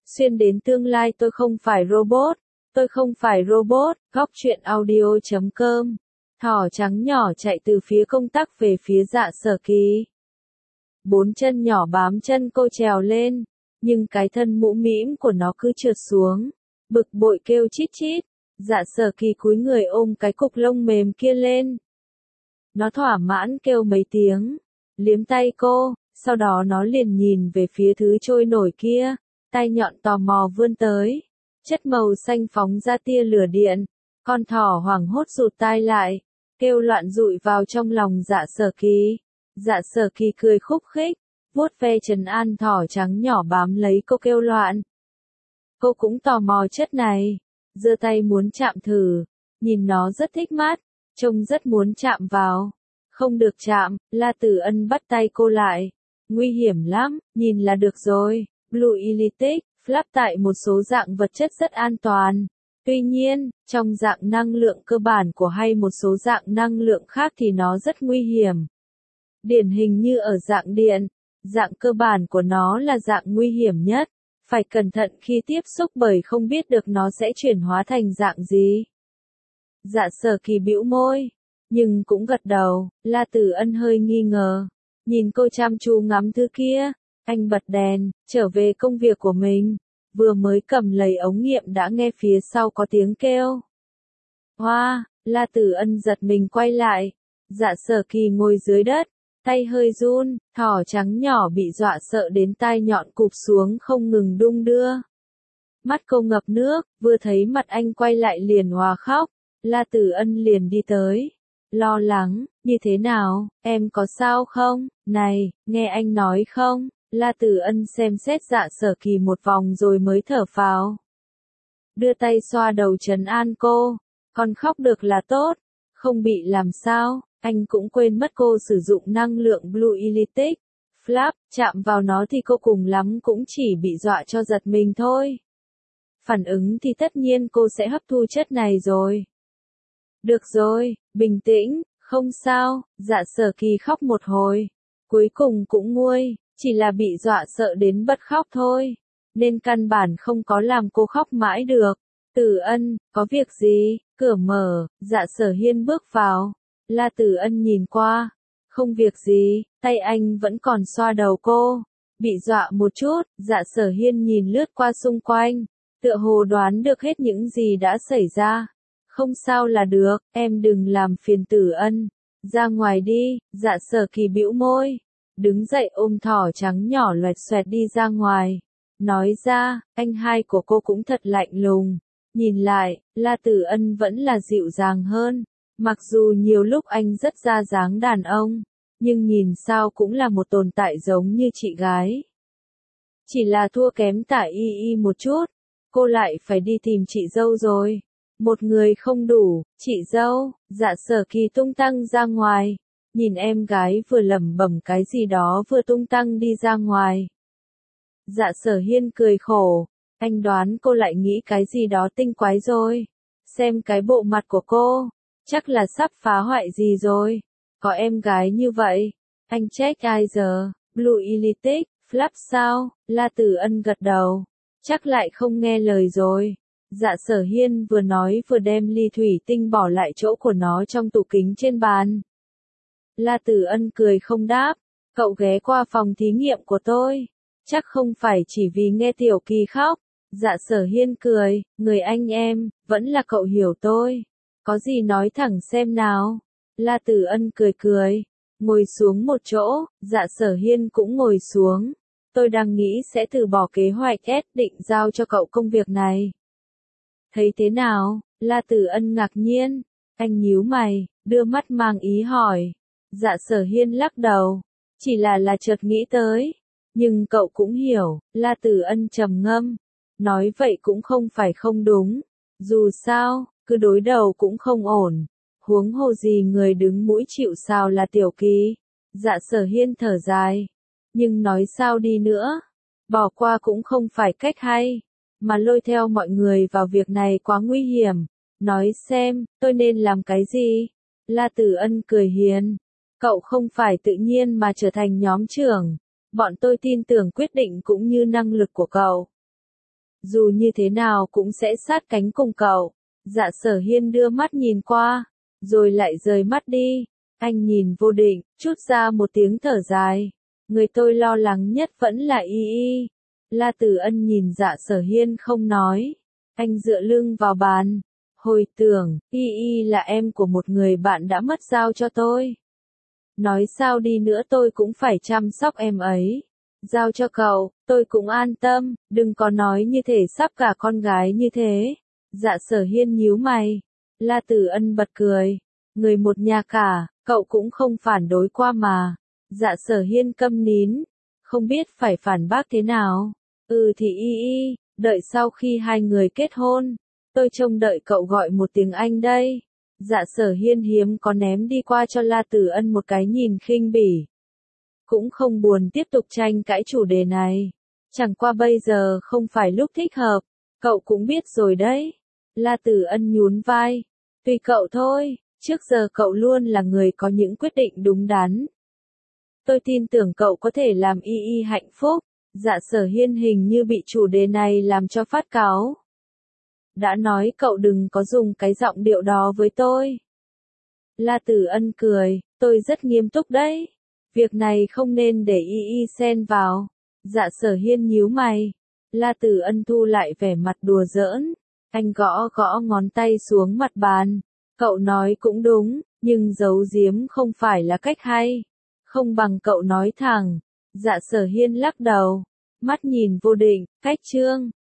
Xuyên đến tương lai tôi không phải robot. Tôi không phải robot. Góc truyện audio.com. Thỏ trắng nhỏ chạy từ phía công tắc về phía Dạ Sở Kỳ. Bốn chân nhỏ bám chân cô trèo lên, nhưng cái thân mũ mĩm của nó cứ trượt xuống. Bực bội kêu chít chít. Dạ Sở Kỳ cúi người ôm cái cục lông mềm kia lên. Nó thỏa mãn kêu mấy tiếng, liếm tay cô, sau đó nó liền nhìn về phía thứ trôi nổi kia, tay nhọn tò mò vươn tới. Chất màu xanh phóng ra tia lửa điện, con thỏ hoảng hốt rụt tai lại, kêu loạn rụi vào trong lòng Dạ Sở Kỳ. Dạ Sở Kỳ cười khúc khích, vuốt ve trấn an thỏ trắng nhỏ bám lấy cô kêu loạn. Cô cũng tò mò chất này, giơ tay muốn chạm thử, nhìn nó rất thích mắt, trông rất muốn chạm vào. Không được chạm, La Tử Ân bắt tay cô lại. Nguy hiểm lắm, nhìn là được rồi. Blue Elytic, Flap tại một số dạng vật chất rất an toàn. Tuy nhiên, trong dạng năng lượng cơ bản của hay một số dạng năng lượng khác thì nó rất nguy hiểm. Điển hình như ở dạng điện, dạng cơ bản của nó là dạng nguy hiểm nhất. Phải cẩn thận khi tiếp xúc bởi không biết được nó sẽ chuyển hóa thành dạng gì. Dạ Sở Kỳ bĩu môi, nhưng cũng gật đầu. La Tử Ân hơi nghi ngờ, nhìn cô chăm chú ngắm thứ kia. Anh bật đèn, trở về công việc của mình. Vừa mới cầm lấy ống nghiệm đã nghe phía sau có tiếng kêu. Hoa, La Tử Ân giật mình quay lại. Dạ Sở Kỳ ngồi dưới đất, tay hơi run, thỏ trắng nhỏ bị dọa sợ đến tai nhọn cụp xuống không ngừng đung đưa. Mắt cô ngập nước, vừa thấy mặt anh quay lại liền òa khóc. La Tử Ân liền đi tới, lo lắng, như thế nào, em có sao không, này, nghe anh nói không? La Tử Ân xem xét Dạ Sở Kỳ một vòng rồi mới thở phào. Đưa tay xoa đầu trấn an cô, con khóc được là tốt, không bị làm sao. Anh cũng quên mất cô sử dụng năng lượng Blue Elytic. Flap, chạm vào nó thì cô cùng lắm cũng chỉ bị dọa cho giật mình thôi. Phản ứng thì tất nhiên cô sẽ hấp thu chất này rồi. Được rồi, bình tĩnh, không sao. Dạ Sở Kỳ khóc một hồi, cuối cùng cũng nguôi, chỉ là bị dọa sợ đến bật khóc thôi, nên căn bản không có làm cô khóc mãi được. Tử Ân, có việc gì? Cửa mở, Dạ Sở Hiên bước vào. La Tử Ân nhìn qua, không việc gì, tay anh vẫn còn xoa đầu cô. Bị dọa một chút, Dạ Sở Hiên nhìn lướt qua xung quanh, tựa hồ đoán được hết những gì đã xảy ra. Không sao là được, em đừng làm phiền Tử Ân. Ra ngoài đi. Dạ Sở Kỳ bĩu môi, đứng dậy ôm thỏ trắng nhỏ loẹt xoẹt đi ra ngoài. Nói ra, anh hai của cô cũng thật lạnh lùng. Nhìn lại, La Tử Ân vẫn là dịu dàng hơn. Mặc dù nhiều lúc anh rất ra dáng đàn ông, nhưng nhìn sao cũng là một tồn tại giống như chị gái. Chỉ là thua kém Tả Y Y một chút, cô lại phải đi tìm chị dâu rồi. Một người không đủ, chị dâu. Dạ Sở Kỳ tung tăng ra ngoài, nhìn em gái vừa lẩm bẩm cái gì đó vừa tung tăng đi ra ngoài. Dạ Sở Hiên cười khổ, anh đoán cô lại nghĩ cái gì đó tinh quái rồi. Xem cái bộ mặt của cô, chắc là sắp phá hoại gì rồi. Có em gái như vậy, anh trách ai giờ? Blue Elytic, Flap sao? La Tử Ân gật đầu, chắc lại không nghe lời rồi. Dạ Sở Hiên vừa nói vừa đem ly thủy tinh bỏ lại chỗ của nó trong tủ kính trên bàn. La Tử Ân cười không đáp, cậu ghé qua phòng thí nghiệm của tôi, chắc không phải chỉ vì nghe Tiểu Kỳ khóc. Dạ Sở Hiên cười, người anh em, vẫn là cậu hiểu tôi. Có gì nói thẳng xem nào. La Tử Ân cười cười, ngồi xuống một chỗ. Dạ Sở Hiên cũng ngồi xuống. Tôi đang nghĩ sẽ từ bỏ kế hoạch định giao cho cậu công việc này. Thấy thế nào? La Tử Ân ngạc nhiên. Anh nhíu mày, đưa mắt mang ý hỏi. Dạ Sở Hiên lắc đầu, chỉ là chợt nghĩ tới. Nhưng cậu cũng hiểu. La Tử Ân trầm ngâm, nói vậy cũng không phải không đúng. Dù sao, cứ đối đầu cũng không ổn. Huống hồ gì người đứng mũi chịu sào là Tiểu Kỳ. Dạ Sở Hiên thở dài. Nhưng nói sao đi nữa, bỏ qua cũng không phải cách hay. Mà lôi theo mọi người vào việc này quá nguy hiểm. Nói xem, tôi nên làm cái gì? La Tử Ân cười hiền. Cậu không phải tự nhiên mà trở thành nhóm trưởng. Bọn tôi tin tưởng quyết định cũng như năng lực của cậu. dù như thế nào cũng sẽ sát cánh cùng cậu. Dạ Sở Hiên đưa mắt nhìn qua, rồi lại rời mắt đi. Anh nhìn Vô Định, chút ra một tiếng thở dài. Người tôi lo lắng nhất vẫn là Y Y. La Tử Ân nhìn Dạ Sở Hiên không nói. Anh dựa lưng vào bàn. Hồi tưởng, Y Y là em của một người bạn đã mất giao cho tôi. Nói sao đi nữa tôi cũng phải chăm sóc em ấy. Giao cho cậu, tôi cũng an tâm, đừng có nói như thể sắp cả con gái như thế. Dạ Sở Hiên nhíu mày. La Tử Ân bật cười. Người một nhà cả, cậu cũng không phản đối qua mà. Dạ Sở Hiên câm nín. Không biết phải phản bác thế nào. Thì Y, đợi sau khi hai người kết hôn. Tôi trông đợi cậu gọi một tiếng anh đây. Dạ Sở Hiên hiếm có ném đi qua cho La Tử Ân một cái nhìn khinh bỉ. Cũng không buồn tiếp tục tranh cãi chủ đề này. Chẳng qua bây giờ không phải lúc thích hợp. Cậu cũng biết rồi đấy. La Tử Ân nhún vai. Tùy cậu thôi, trước giờ cậu luôn là người có những quyết định đúng đắn. Tôi tin tưởng cậu có thể làm Y hạnh phúc. Dạ Sở Hiên hình như bị chủ đề này làm cho phát cáu. Đã nói cậu đừng có dùng cái giọng điệu đó với tôi. La Tử Ân cười, tôi rất nghiêm túc đấy. Việc này không nên để Y xen vào. Dạ Sở Hiên nhíu mày. La Tử Ân thu lại vẻ mặt đùa giỡn. Anh gõ gõ ngón tay xuống mặt bàn. Cậu nói cũng đúng, nhưng giấu giếm không phải là cách hay. Không bằng cậu nói thẳng. Dạ Sở Hiên lắc đầu. Mắt nhìn Vô Định, cách chương.